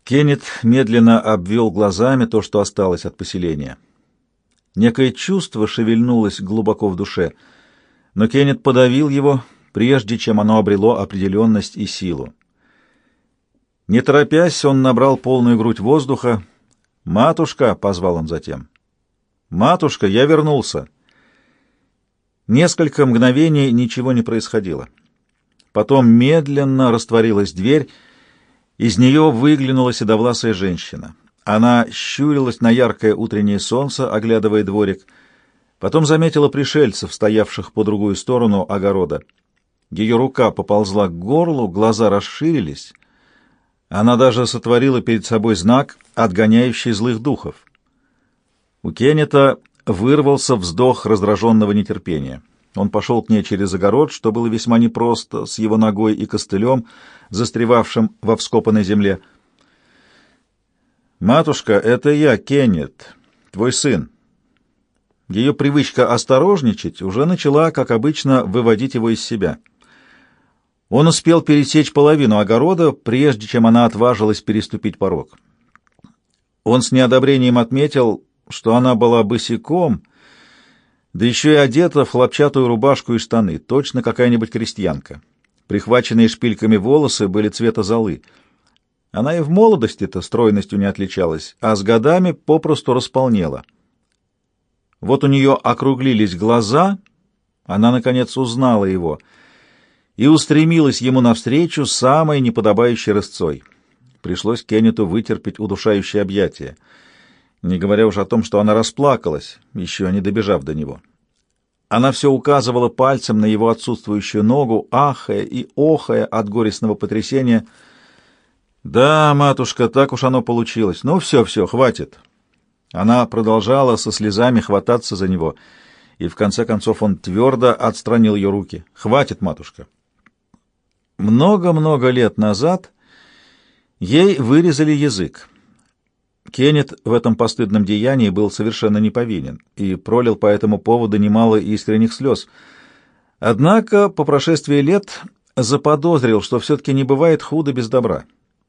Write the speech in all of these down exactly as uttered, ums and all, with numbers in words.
Кеннет медленно обвел глазами то, что осталось от поселения. Некое чувство шевельнулось глубоко в душе, но Кеннет подавил его, прежде чем оно обрело определенность и силу. Не торопясь, он набрал полную грудь воздуха. «Матушка!» — позвал он затем. «Матушка, я вернулся!» Несколько мгновений ничего не происходило. Потом медленно растворилась дверь. Из нее выглянула седовласая женщина. Она щурилась на яркое утреннее солнце, оглядывая дворик. Потом заметила пришельцев, стоявших по другую сторону огорода. Ее рука поползла к горлу, глаза расширились. Она даже сотворила перед собой знак, отгоняющий злых духов. У Кеннета вырвался вздох раздраженного нетерпения. Он пошел к ней через огород, что было весьма непросто, с его ногой и костылем, застревавшим во вскопанной земле. «Матушка, это я, Кеннет, твой сын». Ее привычка осторожничать уже начала, как обычно, выводить его из себя. Он успел пересечь половину огорода, прежде чем она отважилась переступить порог. Он с неодобрением отметил, что она была босиком, да еще и одета в хлопчатую рубашку и штаны, точно какая-нибудь крестьянка. Прихваченные шпильками волосы были цвета золы. Она и в молодости-то стройностью не отличалась, а с годами попросту располнела. Вот у нее округлились глаза, она, наконец, узнала его и устремилась ему навстречу самой неподобающей рысцой. Пришлось Кеннету вытерпеть удушающее объятие, не говоря уж о том, что она расплакалась, еще не добежав до него. Она все указывала пальцем на его отсутствующую ногу, ахая и охая от горестного потрясения. «Да, матушка, так уж оно получилось. Ну, все-все, хватит». Она продолжала со слезами хвататься за него, и в конце концов он твердо отстранил ее руки. «Хватит, матушка». Много-много лет назад ей вырезали язык. Кеннет в этом постыдном деянии был совершенно не повинен и пролил по этому поводу немало искренних слез. Однако по прошествии лет заподозрил, что все-таки не бывает худо без добра.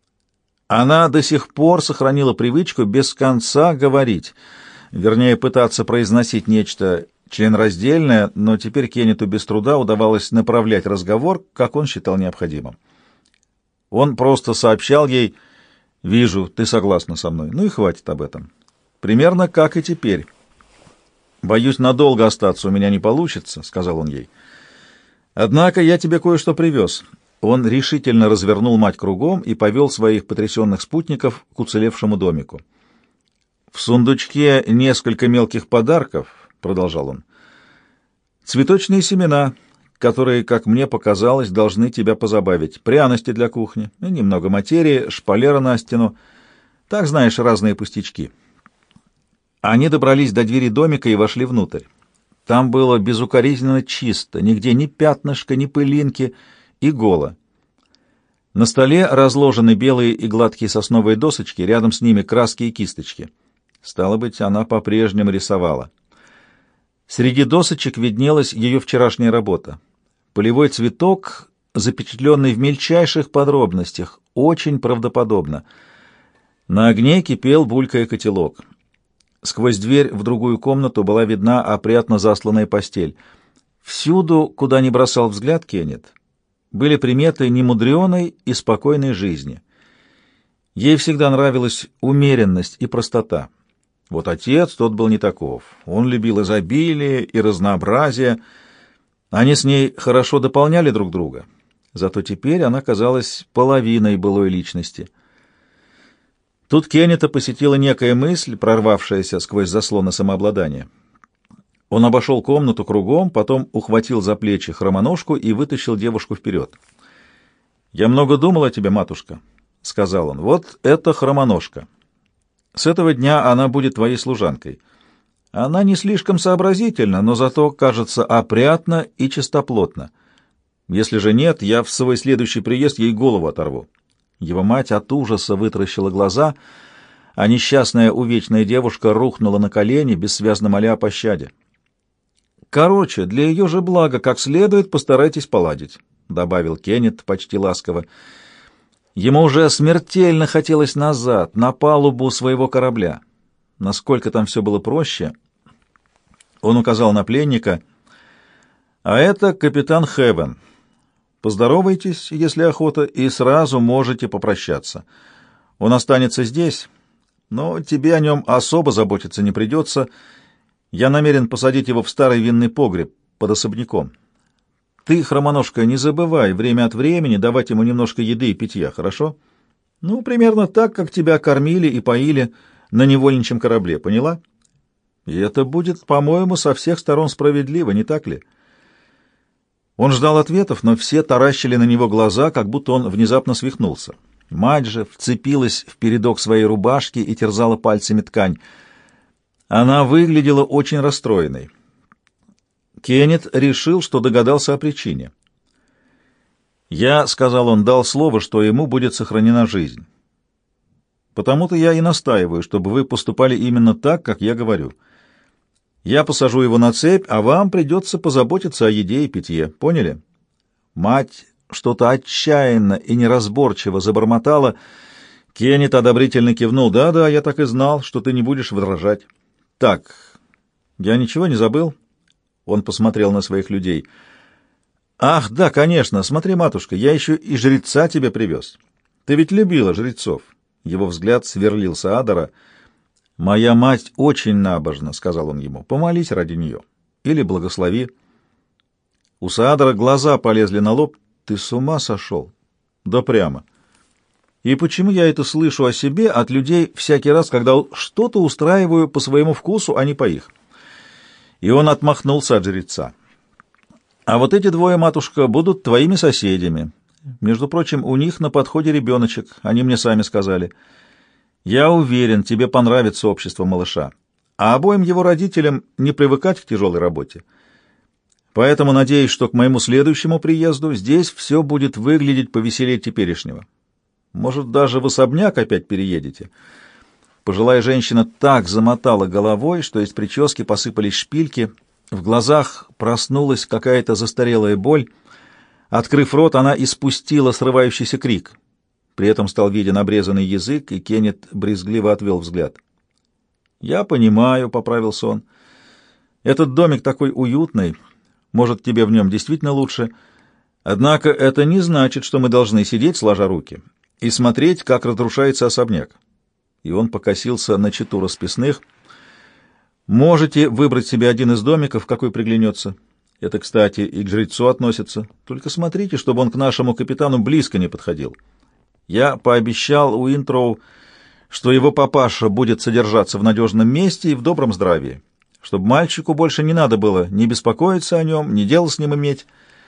Она до сих пор сохранила привычку без конца говорить, вернее, пытаться произносить нечто членораздельное, но теперь Кеннету без труда удавалось направлять разговор, как он считал необходимым. Он просто сообщал ей: «Вижу, ты согласна со мной. Ну и хватит об этом». Примерно как и теперь. «Боюсь, надолго остаться у меня не получится», — сказал он ей. «Однако я тебе кое-что привез». Он решительно развернул мать кругом и повел своих потрясенных спутников к уцелевшему домику. «В сундучке несколько мелких подарков», — продолжал он. «Цветочные семена, которые, как мне показалось, должны тебя позабавить, пряности для кухни, немного материи, шпалера на стену, так, знаешь, разные пустячки». Они добрались до двери домика и вошли внутрь. Там было безукоризненно чисто, нигде ни пятнышка, ни пылинки, и голо. На столе разложены белые и гладкие сосновые досочки, рядом с ними краски и кисточки. Стало быть, она по-прежнему рисовала. Среди досочек виднелась ее вчерашняя работа. Полевой цветок, запечатленный в мельчайших подробностях, очень правдоподобно. На огне кипел, булькая, котелок. Сквозь дверь в другую комнату была видна опрятно засланная постель. Всюду, куда ни бросал взгляд Кеннет, были приметы немудреной и спокойной жизни. Ей всегда нравилась умеренность и простота. Вот отец, тот был не таков. Он любил изобилие и разнообразие. Они с ней хорошо дополняли друг друга. Зато теперь она казалась половиной былой личности. Тут Кеннета посетила некая мысль, прорвавшаяся сквозь заслоны самообладания. Он обошел комнату кругом, потом ухватил за плечи хромоножку и вытащил девушку вперед. «Я много думал о тебе, матушка», — сказал он. «Вот это хромоножка. С этого дня она будет твоей служанкой. Она не слишком сообразительна, но зато кажется опрятно и чистоплотно. Если же нет, я в свой следующий приезд ей голову оторву». Его мать от ужаса вытаращила глаза, а несчастная увечная девушка рухнула на колени, бессвязно моля о пощаде. «Короче, для ее же блага как следует постарайтесь поладить», — добавил Кеннет почти ласково. Ему уже смертельно хотелось назад, на палубу своего корабля. Насколько там все было проще. Он указал на пленника. «А это капитан Хевен. Поздоровайтесь, если охота, и сразу можете попрощаться. Он останется здесь, но тебе о нем особо заботиться не придется. Я намерен посадить его в старый винный погреб под особняком. Ты, хромоножка, не забывай время от времени давать ему немножко еды и питья, хорошо? Ну, примерно так, как тебя кормили и поили на невольничьем корабле, поняла? И это будет, по-моему, со всех сторон справедливо, не так ли?» Он ждал ответов, но все таращили на него глаза, как будто он внезапно свихнулся. Мать же вцепилась в передок своей рубашки и терзала пальцами ткань. Она выглядела очень расстроенной. Кеннет решил, что догадался о причине. «Я, — сказал он, — дал слово, что ему будет сохранена жизнь. Потому-то я и настаиваю, чтобы вы поступали именно так, как я говорю. Я посажу его на цепь, а вам придется позаботиться о еде и питье. Поняли?» Мать что-то отчаянно и неразборчиво забормотала. Кеннет одобрительно кивнул. «Да-да, я так и знал, что ты не будешь возражать. Так, я ничего не забыл?» Он посмотрел на своих людей. «Ах, да, конечно. Смотри, матушка, я еще и жреца тебе привез. Ты ведь любила жрецов». Его взгляд сверлил Саадара. «Моя мать очень набожна», — сказал он ему. «Помолись ради нее. Или благослови». У Саадара глаза полезли на лоб. «Ты с ума сошел?» «Да прямо. И почему я это слышу о себе от людей всякий раз, когда что-то устраиваю по своему вкусу, а не по их?» И он отмахнулся от жреца. «А вот эти двое, матушка, будут твоими соседями. Между прочим, у них на подходе ребеночек, они мне сами сказали. Я уверен, тебе понравится общество малыша, а обоим его родителям не привыкать к тяжелой работе. Поэтому надеюсь, что к моему следующему приезду здесь все будет выглядеть повеселее теперешнего. Может, даже в особняк опять переедете». Пожилая женщина так замотала головой, что из прически посыпались шпильки, в глазах проснулась какая-то застарелая боль. Открыв рот, она испустила срывающийся крик. При этом стал виден обрезанный язык, и Кеннет брезгливо отвел взгляд. «Я понимаю», — поправился он. «Этот домик такой уютный, может, тебе в нем действительно лучше. Однако это не значит, что мы должны сидеть, сложа руки, и смотреть, как разрушается особняк». И он покосился на чету расписных. «Можете выбрать себе один из домиков, какой приглянется. Это, кстати, и к жрецу относится. Только смотрите, чтобы он к нашему капитану близко не подходил. Я пообещал Уинтроу, что его папаша будет содержаться в надежном месте и в добром здравии, чтобы мальчику больше не надо было ни беспокоиться о нем, ни дела с ним иметь».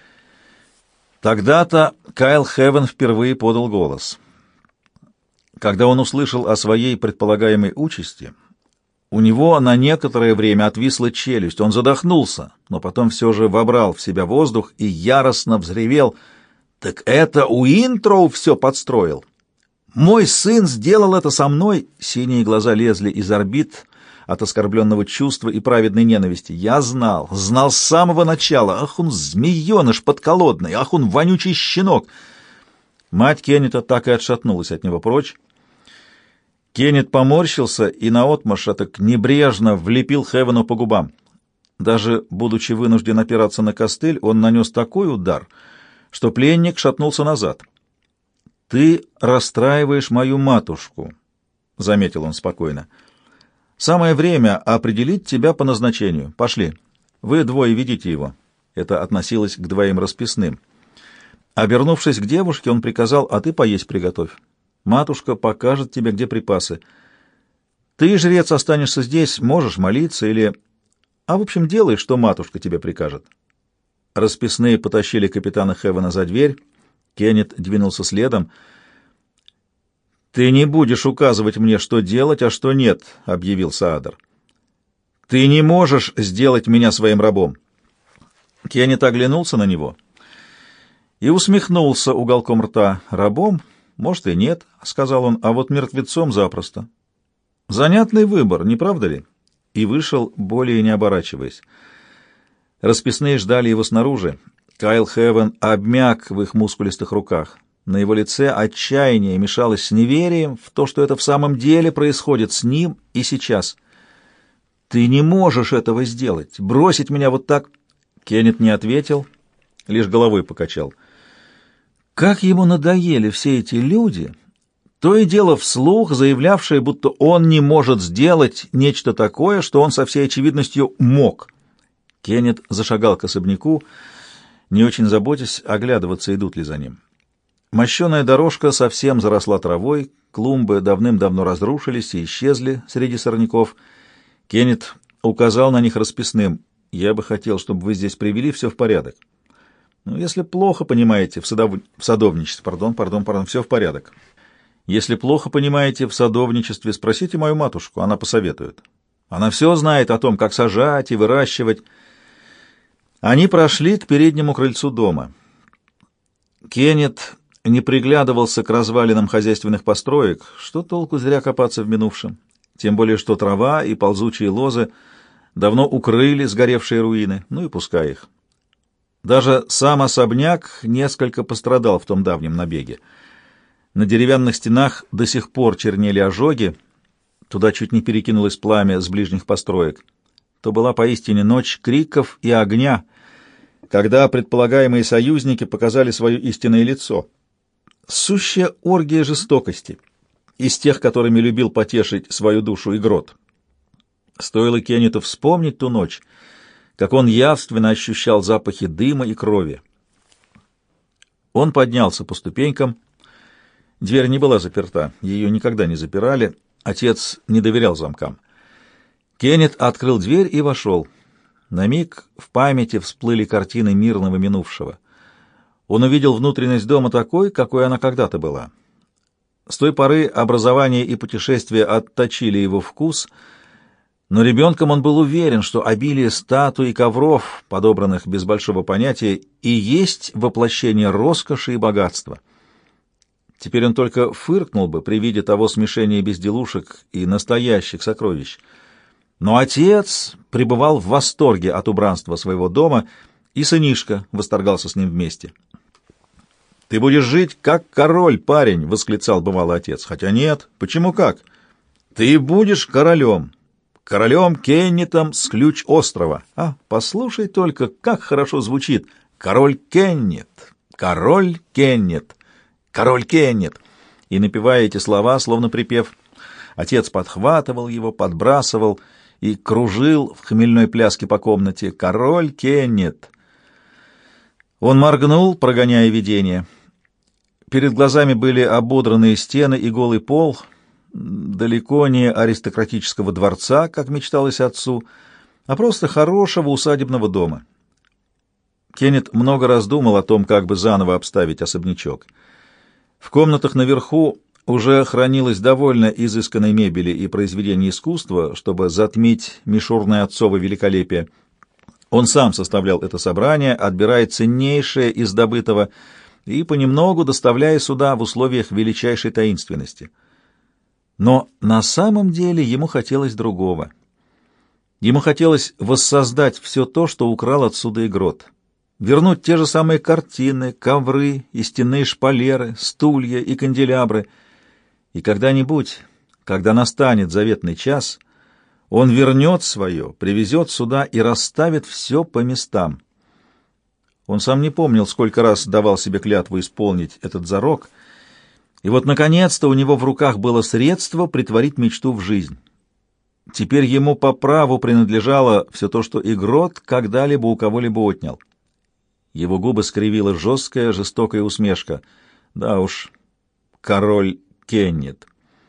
Тогда-то Кайл Хевен впервые подал голос. Когда он услышал о своей предполагаемой участи, у него на некоторое время отвисла челюсть, он задохнулся, но потом все же вобрал в себя воздух и яростно взревел: «Так это Уинтроу все подстроил! Мой сын сделал это со мной!» Синие глаза лезли из орбит от оскорбленного чувства и праведной ненависти. «Я знал, знал с самого начала! Ах, он змееныш подколодный! Ах, он вонючий щенок!» Мать Кеннета так и отшатнулась от него прочь. Кеннет поморщился и наотмашь так небрежно влепил Хевену по губам. Даже будучи вынужден опираться на костыль, он нанес такой удар, что пленник шатнулся назад. «Ты расстраиваешь мою матушку», — заметил он спокойно. «Самое время определить тебя по назначению. Пошли. Вы двое ведите его». Это относилось к двоим расписным. Обернувшись к девушке, он приказал: «А ты поесть приготовь. Матушка покажет тебе, где припасы. Ты, жрец, останешься здесь, можешь молиться или... А, в общем, делай, что матушка тебе прикажет». Расписные потащили капитана Хевена за дверь. Кеннет двинулся следом. «Ты не будешь указывать мне, что делать, а что нет», — объявил Саадар. «Ты не можешь сделать меня своим рабом». Кеннет оглянулся на него и усмехнулся уголком рта. «Рабом? Может, и нет», — сказал он, — «а вот мертвецом запросто». «Занятный выбор, не правда ли?» И вышел, более не оборачиваясь. Расписные ждали его снаружи. Кайл Хевен обмяк в их мускулистых руках. На его лице отчаяние мешалось с неверием в то, что это в самом деле происходит с ним и сейчас. «Ты не можешь этого сделать! Бросить меня вот так!» Кеннет не ответил, лишь головой покачал. Как ему надоели все эти люди, то и дело вслух заявлявшие, будто он не может сделать нечто такое, что он со всей очевидностью мог. Кеннет зашагал к особняку, не очень заботясь, оглядываться, идут ли за ним. Мощеная дорожка совсем заросла травой, клумбы давным-давно разрушились и исчезли среди сорняков. Кеннет указал на них расписным. «Я бы хотел, чтобы вы здесь привели все в порядок. Ну, если плохо понимаете в, садов... в садовничестве, пардон, пардон, пардон, все в порядок. Если плохо понимаете в садовничестве, спросите мою матушку, она посоветует. Она все знает о том, как сажать и выращивать». Они прошли к переднему крыльцу дома. Кеннет не приглядывался к развалинам хозяйственных построек. Что толку зря копаться в минувшем? Тем более, что трава и ползучие лозы давно укрыли сгоревшие руины, ну и пускай их. Даже сам особняк несколько пострадал в том давнем набеге. На деревянных стенах до сих пор чернели ожоги, туда чуть не перекинулось пламя с ближних построек. То была поистине ночь криков и огня, когда предполагаемые союзники показали свое истинное лицо. Сущая оргия жестокости, из тех, которыми любил потешить свою душу Игрот. Стоило Кеннету вспомнить ту ночь, как он явственно ощущал запахи дыма и крови. Он поднялся по ступенькам. Дверь не была заперта, ее никогда не запирали, отец не доверял замкам. Кеннет открыл дверь и вошел. На миг в памяти всплыли картины мирного минувшего. Он увидел внутренность дома такой, какой она когда-то была. С той поры образование и путешествия отточили его вкус, но ребенком он был уверен, что обилие статуй и ковров, подобранных без большого понятия, и есть воплощение роскоши и богатства. Теперь он только фыркнул бы при виде того смешения безделушек и настоящих сокровищ. Но отец пребывал в восторге от убранства своего дома, и сынишка восторгался с ним вместе. «Ты будешь жить как король, парень!» — восклицал бывалый отец. «Хотя нет. Почему как? Ты будешь королем. Королем Кеннетом с ключ острова. А, послушай только, как хорошо звучит. Король Кеннет, король Кеннет, король Кеннет!» И, напевая эти слова, словно припев, отец подхватывал его, подбрасывал и кружил в хмельной пляске по комнате. «Король Кеннет!» Он моргнул, прогоняя видение. Перед глазами были ободранные стены и голый пол, далеко не аристократического дворца, как мечталось отцу, а просто хорошего усадебного дома. Кеннет много раз думал о том, как бы заново обставить особнячок. В комнатах наверху уже хранилось довольно изысканной мебели и произведений искусства, чтобы затмить мишурное отцово великолепие. Он сам составлял это собрание, отбирая ценнейшее из добытого и понемногу доставляя сюда в условиях величайшей таинственности. Но на самом деле ему хотелось другого. Ему хотелось воссоздать все то, что украл отсюда Игрот. Вернуть те же самые картины, ковры и стенные шпалеры, стулья и канделябры. И когда-нибудь, когда настанет заветный час, он вернет свое, привезет сюда и расставит все по местам. Он сам не помнил, сколько раз давал себе клятву исполнить этот зарок, и вот, наконец-то, у него в руках было средство притворить мечту в жизнь. Теперь ему по праву принадлежало все то, что Игрот когда-либо у кого-либо отнял. Его губы скривила жесткая, жестокая усмешка. Да уж, король Кеннет.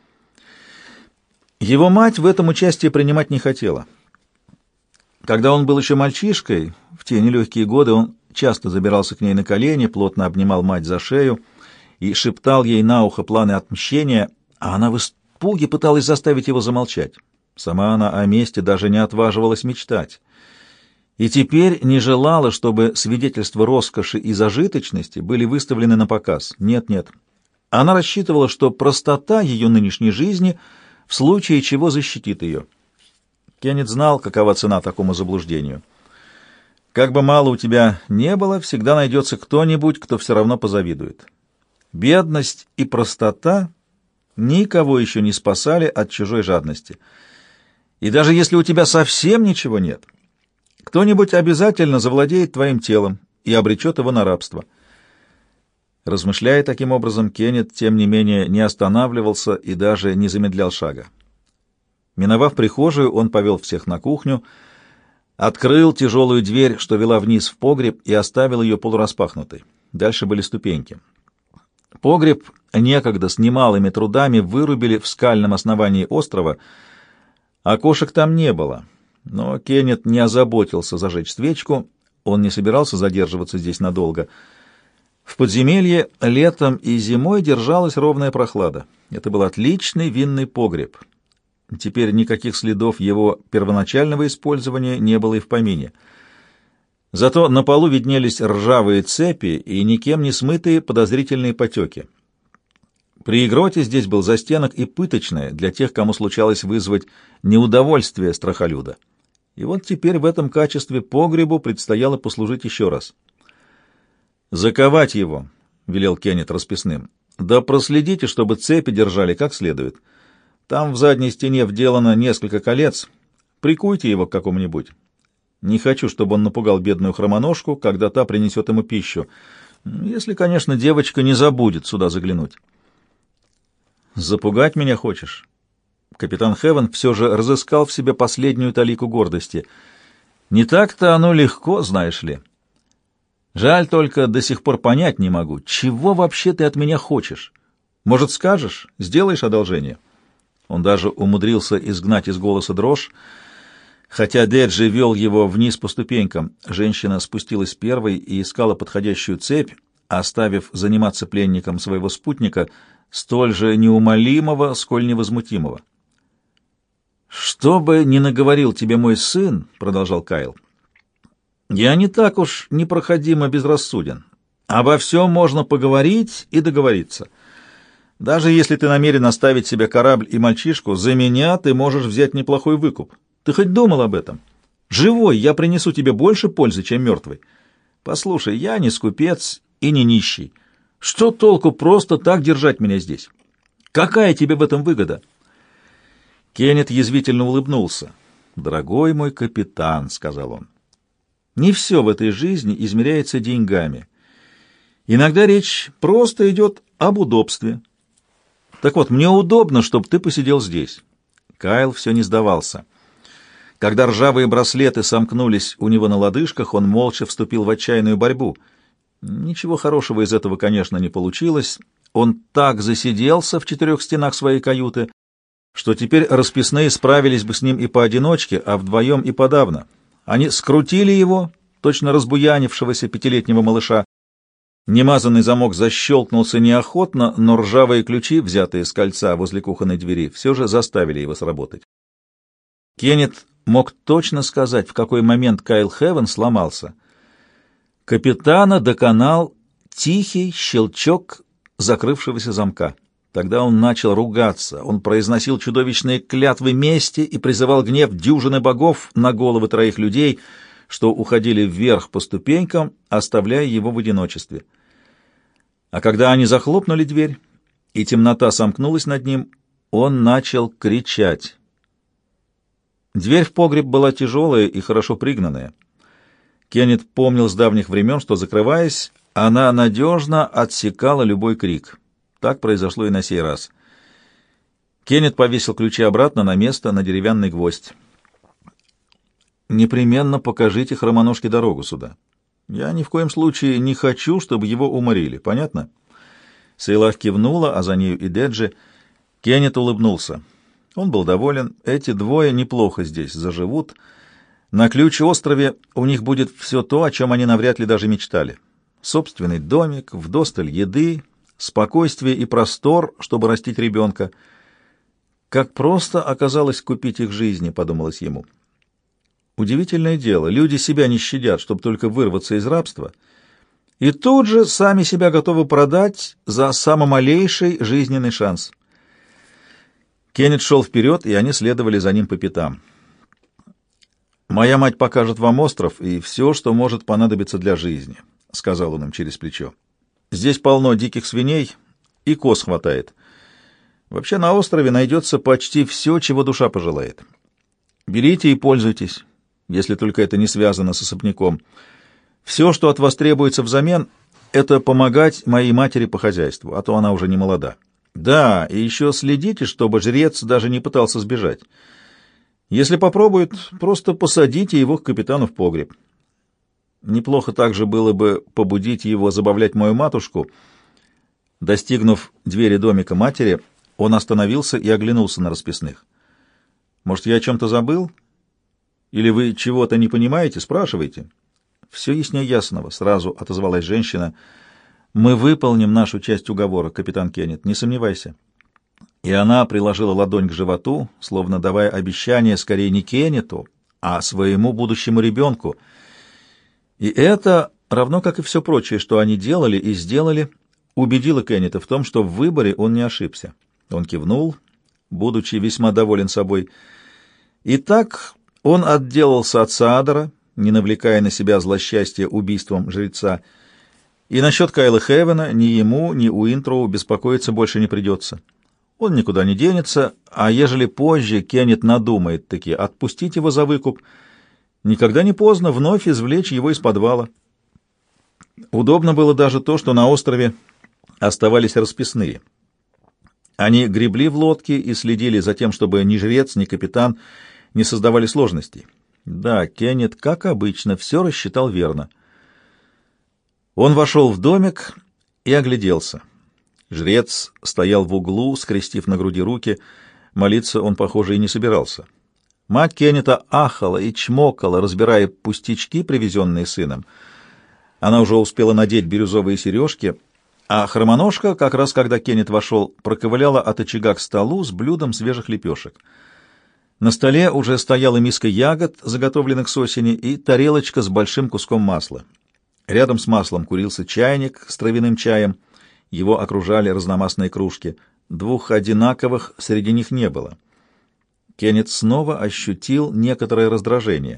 Его мать в этом участие принимать не хотела. Когда он был еще мальчишкой, в те нелегкие годы, он часто забирался к ней на колени, плотно обнимал мать за шею и шептал ей на ухо планы отмщения, а она в испуге пыталась заставить его замолчать. Сама она о мести даже не отваживалась мечтать. И теперь не желала, чтобы свидетельства роскоши и зажиточности были выставлены на показ. Нет-нет. Она рассчитывала, что простота ее нынешней жизни в случае чего защитит ее. Кеннет знал, какова цена такому заблуждению. Как бы мало у тебя не было, всегда найдется кто-нибудь, кто все равно позавидует. Бедность и простота никого еще не спасали от чужой жадности. И даже если у тебя совсем ничего нет, кто-нибудь обязательно завладеет твоим телом и обречет его на рабство. Размышляя таким образом, Кеннет, тем не менее, не останавливался и даже не замедлял шага. Миновав прихожую, он повел всех на кухню, открыл тяжелую дверь, что вела вниз в погреб, и оставил ее полураспахнутой. Дальше были ступеньки. Погреб некогда с немалыми трудами вырубили в скальном основании острова. Окошек там не было, но Кеннет не озаботился зажечь свечку, он не собирался задерживаться здесь надолго. В подземелье летом и зимой держалась ровная прохлада. Это был отличный винный погреб. Теперь никаких следов его первоначального использования не было и в помине. Зато на полу виднелись ржавые цепи и никем не смытые подозрительные потеки. При игроте здесь был застенок и пыточная для тех, кому случалось вызвать неудовольствие страхолюда. И вот теперь в этом качестве погребу предстояло послужить еще раз. «Заковать его», — велел Кеннет расписным. «Да проследите, чтобы цепи держали как следует. Там в задней стене вделано несколько колец. Прикуйте его к какому-нибудь. Не хочу, чтобы он напугал бедную хромоножку, когда та принесет ему пищу. Если, конечно, девочка не забудет сюда заглянуть». «Запугать меня хочешь?» Капитан Хевен все же разыскал в себе последнюю талику гордости. «Не так-то оно легко, знаешь ли. Жаль только, до сих пор понять не могу, чего вообще ты от меня хочешь. Может, скажешь, сделаешь одолжение?» Он даже умудрился изгнать из голоса дрожь. Хотя Деджи вел его вниз по ступенькам, женщина спустилась первой и искала подходящую цепь, оставив заниматься пленником своего спутника, столь же неумолимого, сколь невозмутимого. «Что бы ни наговорил тебе мой сын, — продолжал Кайл, — я не так уж непроходимо безрассуден. Обо всем можно поговорить и договориться. Даже если ты намерен оставить себе корабль и мальчишку, за меня ты можешь взять неплохой выкуп. Ты хоть думал об этом? Живой я принесу тебе больше пользы, чем мертвый. Послушай, я не скупец и не нищий. Что толку просто так держать меня здесь? Какая тебе в этом выгода?» Кеннет язвительно улыбнулся. «Дорогой мой капитан, — сказал он, — не все в этой жизни измеряется деньгами. Иногда речь просто идет об удобстве. Так вот, мне удобно, чтобы ты посидел здесь». Кайл все не сдавался. Когда ржавые браслеты сомкнулись у него на лодыжках, он молча вступил в отчаянную борьбу. Ничего хорошего из этого, конечно, не получилось. Он так засиделся в четырех стенах своей каюты, что теперь расписные справились бы с ним и поодиночке, а вдвоем и подавно. Они скрутили его, точно разбуянившегося пятилетнего малыша. Немазанный замок защелкнулся неохотно, но ржавые ключи, взятые с кольца возле кухонной двери, все же заставили его сработать. Кеннет мог точно сказать, в какой момент Кайл Хевен сломался. Капитана доконал тихий щелчок закрывшегося замка. Тогда он начал ругаться, он произносил чудовищные клятвы мести и призывал гнев дюжины богов на головы троих людей, что уходили вверх по ступенькам, оставляя его в одиночестве. А когда они захлопнули дверь, и темнота сомкнулась над ним, он начал кричать. Дверь в погреб была тяжелая и хорошо пригнанная. Кеннет помнил с давних времен, что, закрываясь, она надежно отсекала любой крик. Так произошло и на сей раз. Кеннет повесил ключи обратно на место, на деревянный гвоздь. «Непременно покажите хромоножке дорогу сюда. Я ни в коем случае не хочу, чтобы его уморили. Понятно?» Сейлах кивнула, а за нею и Деджи. Кеннет улыбнулся. Он был доволен. Эти двое неплохо здесь заживут. На Ключ-острове у них будет все то, о чем они навряд ли даже мечтали. Собственный домик, вдосталь еды, спокойствие и простор, чтобы растить ребенка. Как просто оказалось купить их жизни, подумалось ему. Удивительное дело, люди себя не щадят, чтобы только вырваться из рабства, и тут же сами себя готовы продать за самый малейший жизненный шанс. Кеннет шел вперед, и они следовали за ним по пятам. «Моя мать покажет вам остров и все, что может понадобиться для жизни», — сказал он им через плечо. «Здесь полно диких свиней, и коз хватает. Вообще на острове найдется почти все, чего душа пожелает. Берите и пользуйтесь, если только это не связано с особняком. Все, что от вас требуется взамен, это помогать моей матери по хозяйству, а то она уже не молода. Да, и еще следите, чтобы жрец даже не пытался сбежать. Если попробует, просто посадите его к капитану в погреб. Неплохо также было бы побудить его забавлять мою матушку. Достигнув двери домика матери, он остановился и оглянулся на расписных. «Может, я о чем-то забыл? Или вы чего-то не понимаете? Спрашивайте». «Все яснее ясного», — сразу отозвалась женщина. «Мы выполним нашу часть уговора, капитан Кеннет, не сомневайся». И она приложила ладонь к животу, словно давая обещание скорее не Кеннету, а своему будущему ребенку. И это, равно как и все прочее, что они делали и сделали, убедило Кеннета в том, что в выборе он не ошибся. Он кивнул, будучи весьма доволен собой. И так он отделался от Саадора, не навлекая на себя злосчастье убийством жреца, и насчет Кайла Хевена ни ему, ни Уинтроу беспокоиться больше не придется. Он никуда не денется, а ежели позже Кеннет надумает таки отпустить его за выкуп, никогда не поздно вновь извлечь его из подвала. Удобно было даже то, что на острове оставались расписные. Они гребли в лодке и следили за тем, чтобы ни жрец, ни капитан не создавали сложностей. Да, Кеннет, как обычно, все рассчитал верно. Он вошел в домик и огляделся. Жрец стоял в углу, скрестив на груди руки. Молиться он, похоже, и не собирался. Мать Кеннета ахала и чмокала, разбирая пустячки, привезенные сыном. Она уже успела надеть бирюзовые сережки, а хромоножка, как раз когда Кеннет вошел, проковыляла от очага к столу с блюдом свежих лепешек. На столе уже стояла миска ягод, заготовленных с осени, и тарелочка с большим куском масла. Рядом с маслом курился чайник с травяным чаем. Его окружали разномастные кружки. Двух одинаковых среди них не было. Кеннет снова ощутил некоторое раздражение.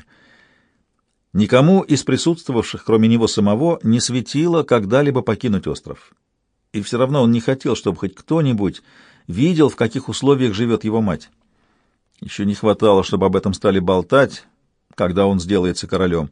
Никому из присутствовавших, кроме него самого, не светило когда-либо покинуть остров. И все равно он не хотел, чтобы хоть кто-нибудь видел, в каких условиях живет его мать. Еще не хватало, чтобы об этом стали болтать, когда он сделается королем.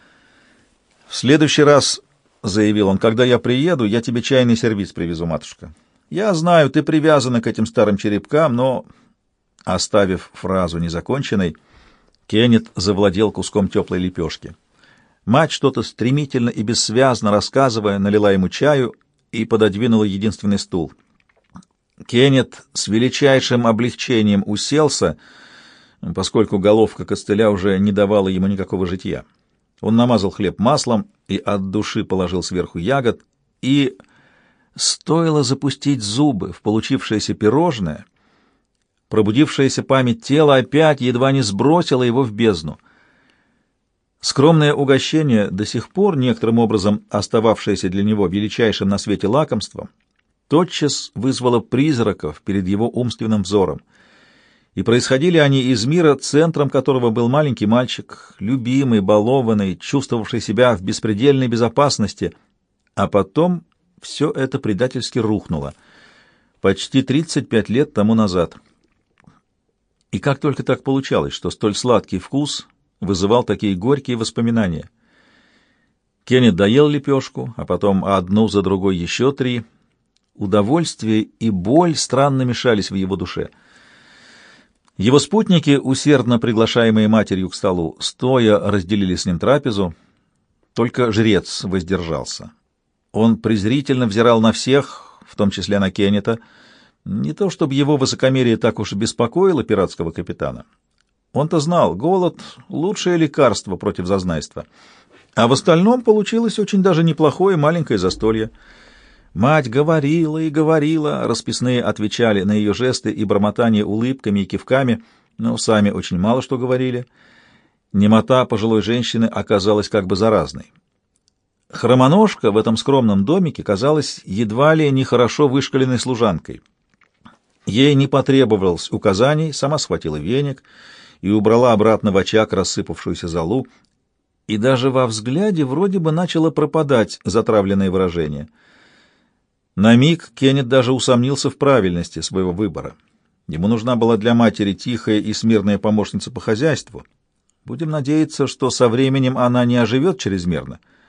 «В следующий раз, — заявил он, — когда я приеду, я тебе чайный сервиз привезу, матушка. Я знаю, ты привязана к этим старым черепкам, но...» Оставив фразу незаконченной, Кеннет завладел куском теплой лепешки. Мать, что-то стремительно и бессвязно рассказывая, налила ему чаю и пододвинула единственный стул. Кеннет с величайшим облегчением уселся, поскольку головка костыля уже не давала ему никакого житья. Он намазал хлеб маслом и от души положил сверху ягод, и стоило запустить зубы в получившееся пирожное, пробудившаяся память тела опять едва не сбросила его в бездну. Скромное угощение, до сих пор некоторым образом остававшееся для него величайшим на свете лакомством, тотчас вызвало призраков перед его умственным взором. И происходили они из мира, центром которого был маленький мальчик, любимый, балованный, чувствовавший себя в беспредельной безопасности, а потом все это предательски рухнуло. Почти тридцать пять лет тому назад. И как только так получалось, что столь сладкий вкус вызывал такие горькие воспоминания. Кеннет доел лепешку, а потом одну за другой еще три. Удовольствие и боль странно мешались в его душе. Его спутники, усердно приглашаемые матерью к столу, стоя разделили с ним трапезу. Только жрец воздержался. Он презрительно взирал на всех, в том числе на Кеннета. Не то чтобы его высокомерие так уж и беспокоило пиратского капитана. Он-то знал, голод — лучшее лекарство против зазнайства. А в остальном получилось очень даже неплохое маленькое застолье. Мать говорила и говорила, расписные отвечали на ее жесты и бормотание улыбками и кивками, но сами очень мало что говорили. Немота пожилой женщины оказалась как бы заразной. Хромоножка в этом скромном домике казалась едва ли не хорошо вышкаленной служанкой. Ей не потребовалось указаний, сама схватила веник и убрала обратно в очаг рассыпавшуюся золу, и даже во взгляде вроде бы начало пропадать затравленное выражение. На миг Кеннет даже усомнился в правильности своего выбора. Ему нужна была для матери тихая и смирная помощница по хозяйству. Будем надеяться, что со временем она не оживет чрезмерно,